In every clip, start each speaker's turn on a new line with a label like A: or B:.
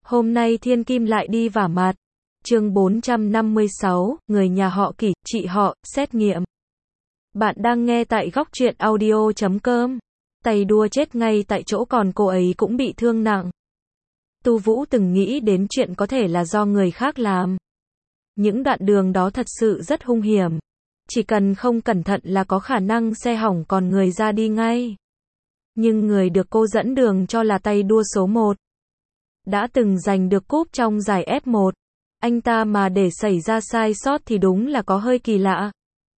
A: Hôm nay Thiên Kim lại đi vả mặt. Chương 456, người nhà họ Kỷ, chị họ, xét nghiệm. Bạn đang nghe tại góc truyện audio.com. Tay đua chết ngay tại chỗ còn cô ấy cũng bị thương nặng. Tu Vũ từng nghĩ đến chuyện có thể là do người khác làm. Những đoạn đường đó thật sự rất hung hiểm. Chỉ cần không cẩn thận là có khả năng xe hỏng còn người ra đi ngay. Nhưng người được cô dẫn đường cho là tay đua số 1. Đã từng giành được cúp trong giải F1. Anh ta mà để xảy ra sai sót thì đúng là có hơi kỳ lạ.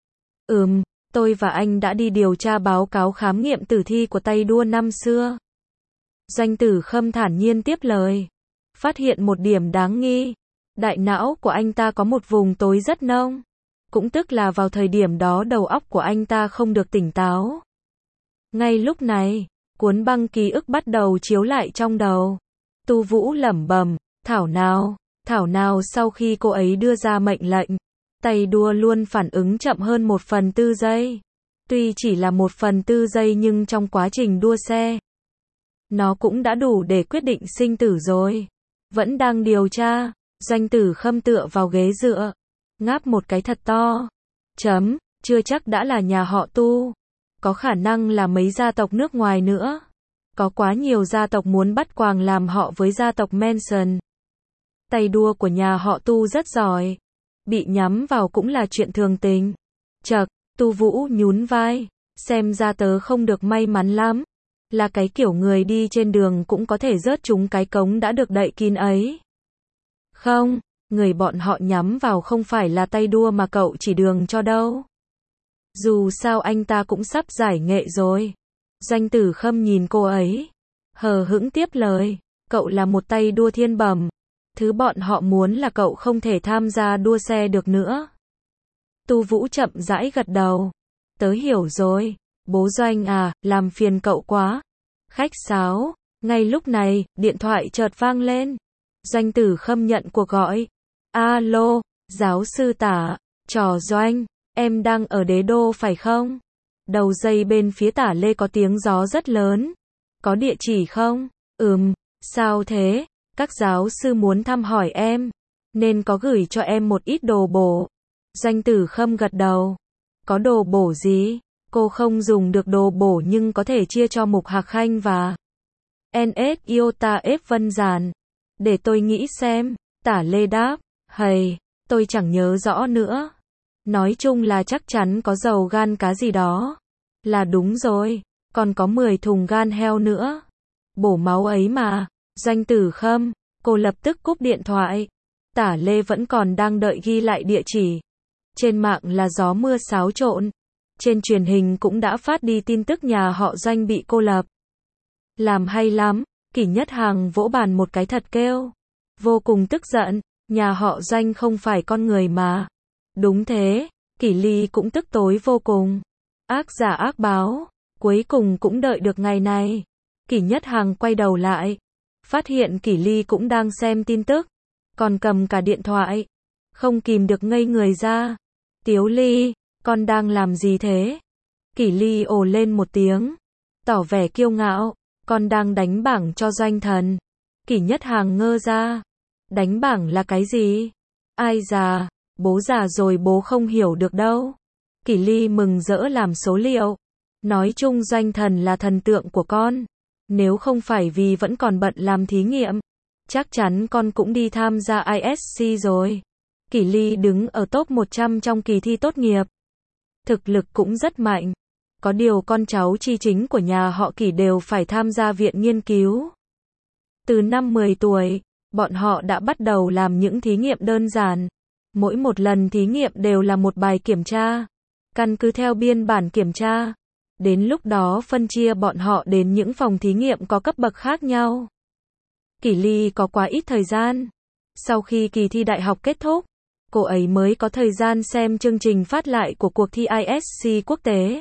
A: Tôi và anh đã đi điều tra báo cáo khám nghiệm tử thi của tay đua năm xưa. Doanh Tử Khâm thản nhiên tiếp lời. Phát hiện một điểm đáng nghi. Đại não của anh ta có một vùng tối rất nông. Cũng tức là vào thời điểm đó đầu óc của anh ta không được tỉnh táo. Ngay lúc này, cuốn băng ký ức bắt đầu chiếu lại trong đầu. Tu Vũ lẩm bẩm, Thảo nào sau khi cô ấy đưa ra mệnh lệnh, tay đua luôn phản ứng chậm hơn 1/4 giây. Tuy chỉ là 1/4 giây nhưng trong quá trình đua xe, nó cũng đã đủ để quyết định sinh tử rồi. Vẫn đang điều tra, Doanh Tử Khâm tựa vào ghế dựa, ngáp một cái thật to. Chưa chắc đã là nhà họ Tu. Có khả năng là mấy gia tộc nước ngoài nữa. Có quá nhiều gia tộc muốn bắt quàng làm họ với gia tộc Manson. Tay đua của nhà họ Tu rất giỏi. Bị nhắm vào cũng là chuyện thường tình. Chậc, Tu Vũ nhún vai. Xem ra tớ không được may mắn lắm. Là cái kiểu người đi trên đường cũng có thể rớt trúng cái cống đã được đậy kín ấy. Không, người bọn họ nhắm vào không phải là tay đua mà cậu chỉ đường cho đâu. Dù sao anh ta cũng sắp giải nghệ rồi. Doanh Tử Khâm nhìn cô ấy, hờ hững tiếp lời, cậu là một tay đua thiên bẩm. Thứ bọn họ muốn là cậu không thể tham gia đua xe được nữa. Tu Vũ chậm rãi gật đầu. Tớ hiểu rồi, bố Doanh à, làm phiền cậu quá. Khách sáo, ngay lúc này, điện thoại chợt vang lên. Doanh Tử Khâm nhận cuộc gọi. Alo, giáo sư Tả, trò Doanh, em đang ở Đế Đô phải không? Đầu dây bên phía Tả Lê có tiếng gió rất lớn. Có địa chỉ không? Sao thế? Các giáo sư muốn thăm hỏi em, nên có gửi cho em một ít đồ bổ. Doanh Tử Khâm gật đầu. Có đồ bổ gì? Cô không dùng được đồ bổ nhưng có thể chia cho Mục Hạc Khanh và NS Iota F Vân Giản. Để tôi nghĩ xem. Tả Lê đáp. Tôi chẳng nhớ rõ nữa. Nói chung là chắc chắn có dầu gan cá gì đó. Là đúng rồi, còn có 10 thùng gan heo nữa. Bổ máu ấy mà. Doanh Tử Khâm, cô lập tức cúp điện thoại. Tả Lê vẫn còn đang đợi ghi lại địa chỉ. Trên mạng là gió mưa xáo trộn. Trên truyền hình cũng đã phát đi tin tức nhà họ Doanh bị cô lập. Làm hay lắm, Kỷ Nhất Hằng vỗ bàn một cái thật kêu. Vô cùng tức giận, nhà họ Doanh không phải con người mà. Đúng thế, Kỷ Ly cũng tức tối vô cùng. Ác giả ác báo, cuối cùng cũng đợi được ngày này. Kỷ Nhất Hằng quay đầu lại, phát hiện Kỷ Ly cũng đang xem tin tức, còn cầm cả điện thoại. Không kìm được ngây người ra. Tiếu Ly, con đang làm gì thế? Kỷ Ly ồ lên một tiếng, tỏ vẻ kiêu ngạo. Con đang đánh bảng cho Doanh Thần. Kỷ Nhất Hằng ngơ ra. Đánh bảng là cái gì? Ai già, bố già rồi bố không hiểu được đâu. Kỷ Ly mừng rỡ làm số liệu. Nói chung Doanh Thần là thần tượng của con. Nếu không phải vì vẫn còn bận làm thí nghiệm, chắc chắn con cũng đi tham gia ISC rồi. Kỷ Ly đứng ở top 100 trong kỳ thi tốt nghiệp. Thực lực cũng rất mạnh. Có điều con cháu chi chính của nhà họ Kỷ đều phải tham gia viện nghiên cứu. Từ năm 10 tuổi, bọn họ đã bắt đầu làm những thí nghiệm đơn giản. Mỗi một lần thí nghiệm đều là một bài kiểm tra. Căn cứ theo biên bản kiểm tra. Đến lúc đó phân chia bọn họ đến những phòng thí nghiệm có cấp bậc khác nhau. Kỷ Ly có quá ít thời gian. Sau khi kỳ thi đại học kết thúc, cô ấy mới có thời gian xem chương trình phát lại của cuộc thi ISC quốc tế.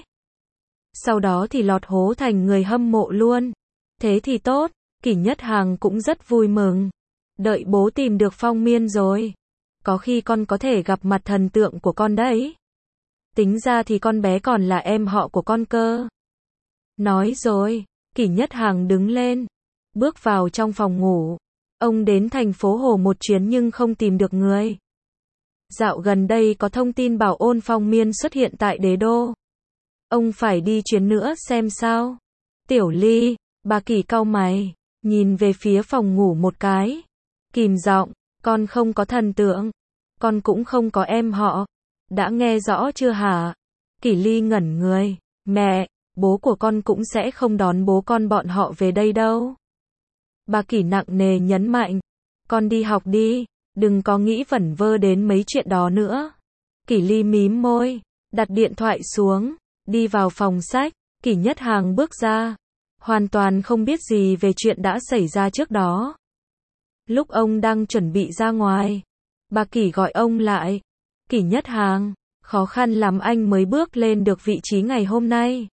A: Sau đó thì lọt hố thành người hâm mộ luôn. Thế thì tốt, Kỷ Nhất Hằng cũng rất vui mừng. Đợi bố tìm được Phong Miên rồi. Có khi con có thể gặp mặt thần tượng của con đấy. Tính ra thì con bé còn là em họ của con cơ. Nói rồi, Kỷ Nhất Hằng đứng lên, bước vào trong phòng ngủ. Ông đến thành phố Hồ một chuyến nhưng không tìm được người. Dạo gần đây có thông tin bảo Ôn Phong Miên xuất hiện tại Đế Đô. Ông phải đi chuyến nữa xem sao. Tiểu Ly, bà Kỳ cau mày, nhìn về phía phòng ngủ một cái. Kìm giọng, con không có thần tượng. Con cũng không có em họ. Đã nghe rõ chưa hả? Kỷ Ly ngẩn người. Mẹ, bố của con cũng sẽ không đón bố con bọn họ về đây đâu. Bà Kỷ nặng nề nhấn mạnh. Con đi học đi, đừng có nghĩ vẩn vơ đến mấy chuyện đó nữa. Kỷ Ly mím môi, đặt điện thoại xuống, đi vào phòng sách. Kỷ Nhất Hàng bước ra, hoàn toàn không biết gì về chuyện đã xảy ra trước đó. Lúc ông đang chuẩn bị ra ngoài, bà Kỷ gọi ông lại. Kỷ Nhất Hàng, khó khăn lắm anh mới bước lên được vị trí ngày hôm nay.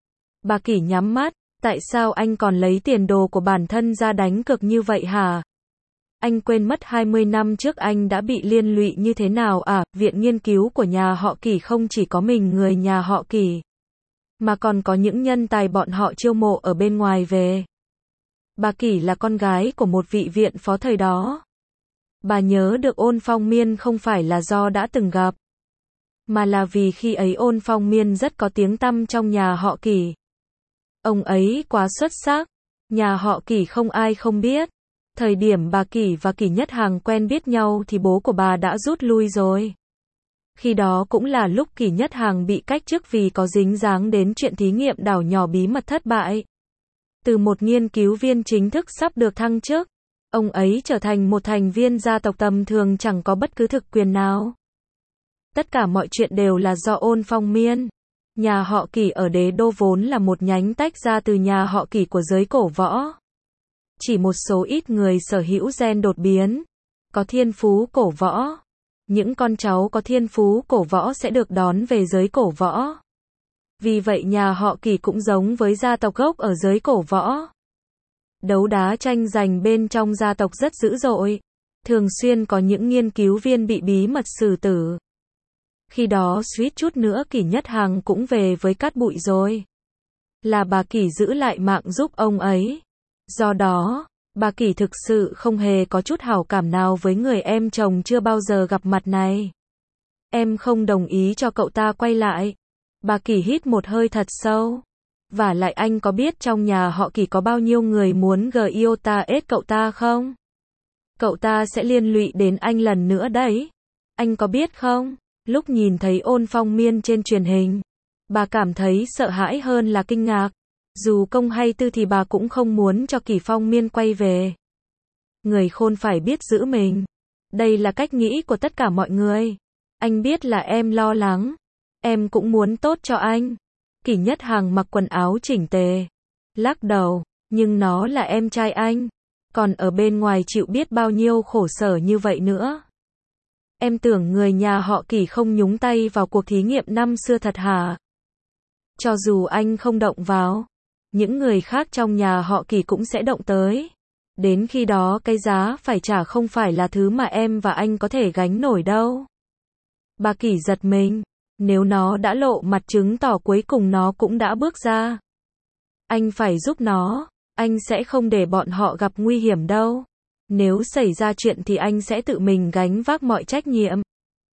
A: Bà Kỷ nhắm mắt, tại sao anh còn lấy tiền đồ của bản thân ra đánh cược như vậy hả? Anh quên mất 20 năm trước anh đã bị liên lụy như thế nào à? Viện nghiên cứu của nhà họ Kỷ không chỉ có mình người nhà họ Kỷ, mà còn có những nhân tài bọn họ chiêu mộ ở bên ngoài về. Bà Kỷ là con gái của một vị viện phó thời đó. Bà nhớ được Ôn Phong Miên không phải là do đã từng gặp, mà là vì khi ấy Ôn Phong Miên rất có tiếng tăm trong nhà họ Kỷ. Ông ấy quá xuất sắc, nhà họ Kỷ không ai không biết. Thời điểm bà Kỷ và Kỷ Nhất Hàng quen biết nhau thì bố của bà đã rút lui rồi. Khi đó cũng là lúc Kỷ Nhất Hàng bị cách chức vì có dính dáng đến chuyện thí nghiệm đảo nhỏ bí mật thất bại. Từ một nghiên cứu viên chính thức sắp được thăng chức, ông ấy trở thành một thành viên gia tộc tầm thường chẳng có bất cứ thực quyền nào. Tất cả mọi chuyện đều là do Ôn Phong Miên. Nhà họ Kỷ ở Đế Đô vốn là một nhánh tách ra từ nhà họ Kỷ của giới cổ võ. Chỉ một số ít người sở hữu gen đột biến, có thiên phú cổ võ. Những con cháu có thiên phú cổ võ sẽ được đón về giới cổ võ. Vì vậy nhà họ Kỷ cũng giống với gia tộc gốc ở giới cổ võ. Đấu đá tranh giành bên trong gia tộc rất dữ dội. Thường xuyên có những nghiên cứu viên bị bí mật xử tử. Khi đó suýt chút nữa Kỷ Nhất Hàng cũng về với cát bụi rồi. Là bà Kỷ giữ lại mạng giúp ông ấy. Do đó, bà Kỷ thực sự không hề có chút hảo cảm nào với người em chồng chưa bao giờ gặp mặt này. Em không đồng ý cho cậu ta quay lại. Bà Kỷ hít một hơi thật sâu. Vả lại anh có biết trong nhà họ Kỷ có bao nhiêu người muốn GIOTA cậu ta không? Cậu ta sẽ liên lụy đến anh lần nữa đấy. Anh có biết không? Lúc nhìn thấy Ôn Phong Miên trên truyền hình, bà cảm thấy sợ hãi hơn là kinh ngạc. Dù công hay tư thì bà cũng không muốn cho Kỷ Phong Miên quay về. Người khôn phải biết giữ mình. Đây là cách nghĩ của tất cả mọi người. Anh biết là em lo lắng. Em cũng muốn tốt cho anh. Kỷ Nhất Hàng mặc quần áo chỉnh tề. Lắc đầu, nhưng nó là em trai anh. Còn ở bên ngoài chịu biết bao nhiêu khổ sở như vậy nữa. Em tưởng người nhà họ Kỷ không nhúng tay vào cuộc thí nghiệm năm xưa thật hả? Cho dù anh không động vào, những người khác trong nhà họ Kỷ cũng sẽ động tới. Đến khi đó cái giá phải trả không phải là thứ mà em và anh có thể gánh nổi đâu. Bà Kỷ giật mình. Nếu nó đã lộ mặt chứng tỏ cuối cùng nó cũng đã bước ra. Anh phải giúp nó. Anh sẽ không để bọn họ gặp nguy hiểm đâu. Nếu xảy ra chuyện thì anh sẽ tự mình gánh vác mọi trách nhiệm.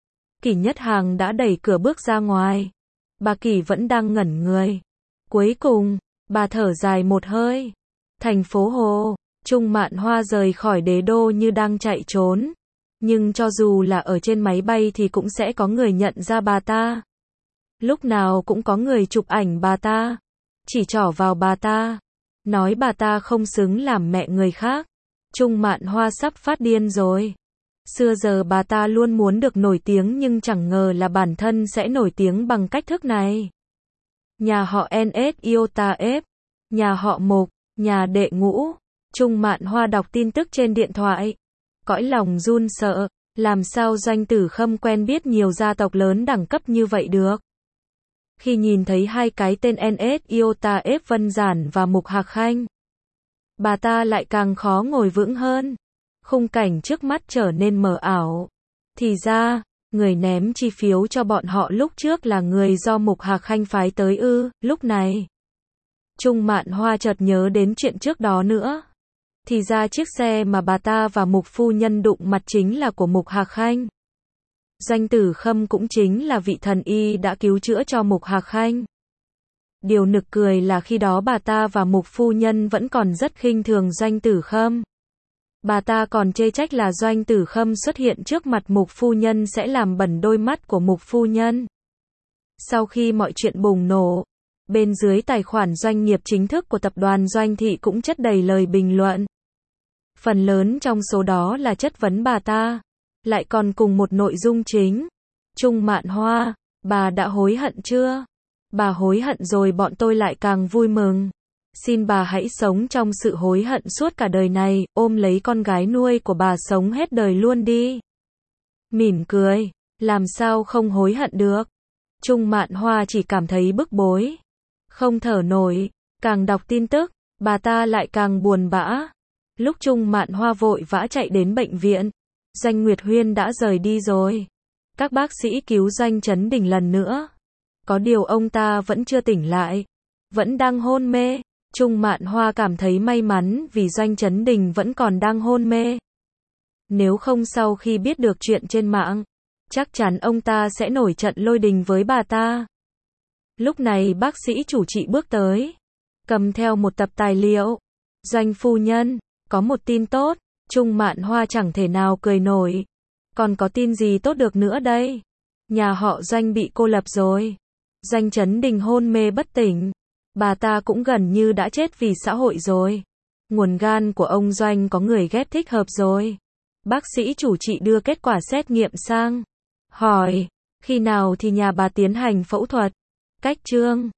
A: Kỷ Nhất Hàng đã đẩy cửa bước ra ngoài. Bà Kỷ vẫn đang ngẩn người. Cuối cùng, bà thở dài một hơi. Thành phố Hồ, Trung Mạn Hoa rời khỏi Đế Đô như đang chạy trốn. Nhưng cho dù là ở trên máy bay thì cũng sẽ có người nhận ra bà ta. Lúc nào cũng có người chụp ảnh bà ta. Chỉ trỏ vào bà ta. Nói bà ta không xứng làm mẹ người khác. Trung Mạn Hoa sắp phát điên rồi. Xưa giờ bà ta luôn muốn được nổi tiếng nhưng chẳng ngờ là bản thân sẽ nổi tiếng bằng cách thức này. Nhà họ NS Iota F. Nhà họ Mục. Nhà đệ Ngũ. Trung Mạn Hoa đọc tin tức trên điện thoại. Cõi lòng run sợ. Làm sao Doanh Tử Khâm quen biết nhiều gia tộc lớn đẳng cấp như vậy được? Khi nhìn thấy hai cái tên NS Iota F Vân Giản và Mục Hạc Khanh, bà ta lại càng khó ngồi vững hơn. Khung cảnh trước mắt trở nên mờ ảo. Thì ra, người ném chi phiếu cho bọn họ lúc trước là người do Mục Hạc Khanh phái tới ư? Lúc này, Trung Mạn Hoa chợt nhớ đến chuyện trước đó nữa. Thì ra chiếc xe mà bà ta và Mục phu nhân đụng mặt chính là của Mục Hạc Khanh. Doanh Tử Khâm cũng chính là vị thần y đã cứu chữa cho Mục Hạc Khanh. Điều nực cười là khi đó bà ta và Mục phu nhân vẫn còn rất khinh thường Doanh Tử Khâm. Bà ta còn chê trách là Doanh Tử Khâm xuất hiện trước mặt Mục phu nhân sẽ làm bẩn đôi mắt của Mục phu nhân. Sau khi mọi chuyện bùng nổ, bên dưới tài khoản doanh nghiệp chính thức của tập đoàn Doanh Thị cũng chất đầy lời bình luận. Phần lớn trong số đó là chất vấn bà ta, lại còn cùng một nội dung chính. Trung Mạn Hoa, bà đã hối hận chưa? Bà hối hận rồi bọn tôi lại càng vui mừng. Xin bà hãy sống trong sự hối hận suốt cả đời này, ôm lấy con gái nuôi của bà sống hết đời luôn đi. Mỉm cười, làm sao không hối hận được? Trung Mạn Hoa chỉ cảm thấy bức bối, không thở nổi, càng đọc tin tức, bà ta lại càng buồn bã. Lúc Trung Mạn Hoa vội vã chạy đến bệnh viện, Doanh Nguyệt Huyên đã rời đi rồi. Các bác sĩ cứu Doanh Chấn Đình lần nữa. Có điều ông ta vẫn chưa tỉnh lại, vẫn đang hôn mê. Trung Mạn Hoa cảm thấy may mắn vì Doanh Chấn Đình vẫn còn đang hôn mê. Nếu không sau khi biết được chuyện trên mạng, chắc chắn ông ta sẽ nổi trận lôi đình với bà ta. Lúc này bác sĩ chủ trị bước tới, cầm theo một tập tài liệu. Doanh phu nhân, có một tin tốt. Trung Mạn Hoa chẳng thể nào cười nổi. Còn có tin gì tốt được nữa đây? Nhà họ Doanh bị cô lập rồi. Doanh Chấn Đình hôn mê bất tỉnh. Bà ta cũng gần như đã chết vì xã hội rồi. Nguồn gan của ông Doanh có người ghép thích hợp rồi. Bác sĩ chủ trị đưa kết quả xét nghiệm sang. Hỏi, khi nào thì nhà bà tiến hành phẫu thuật? Cách chương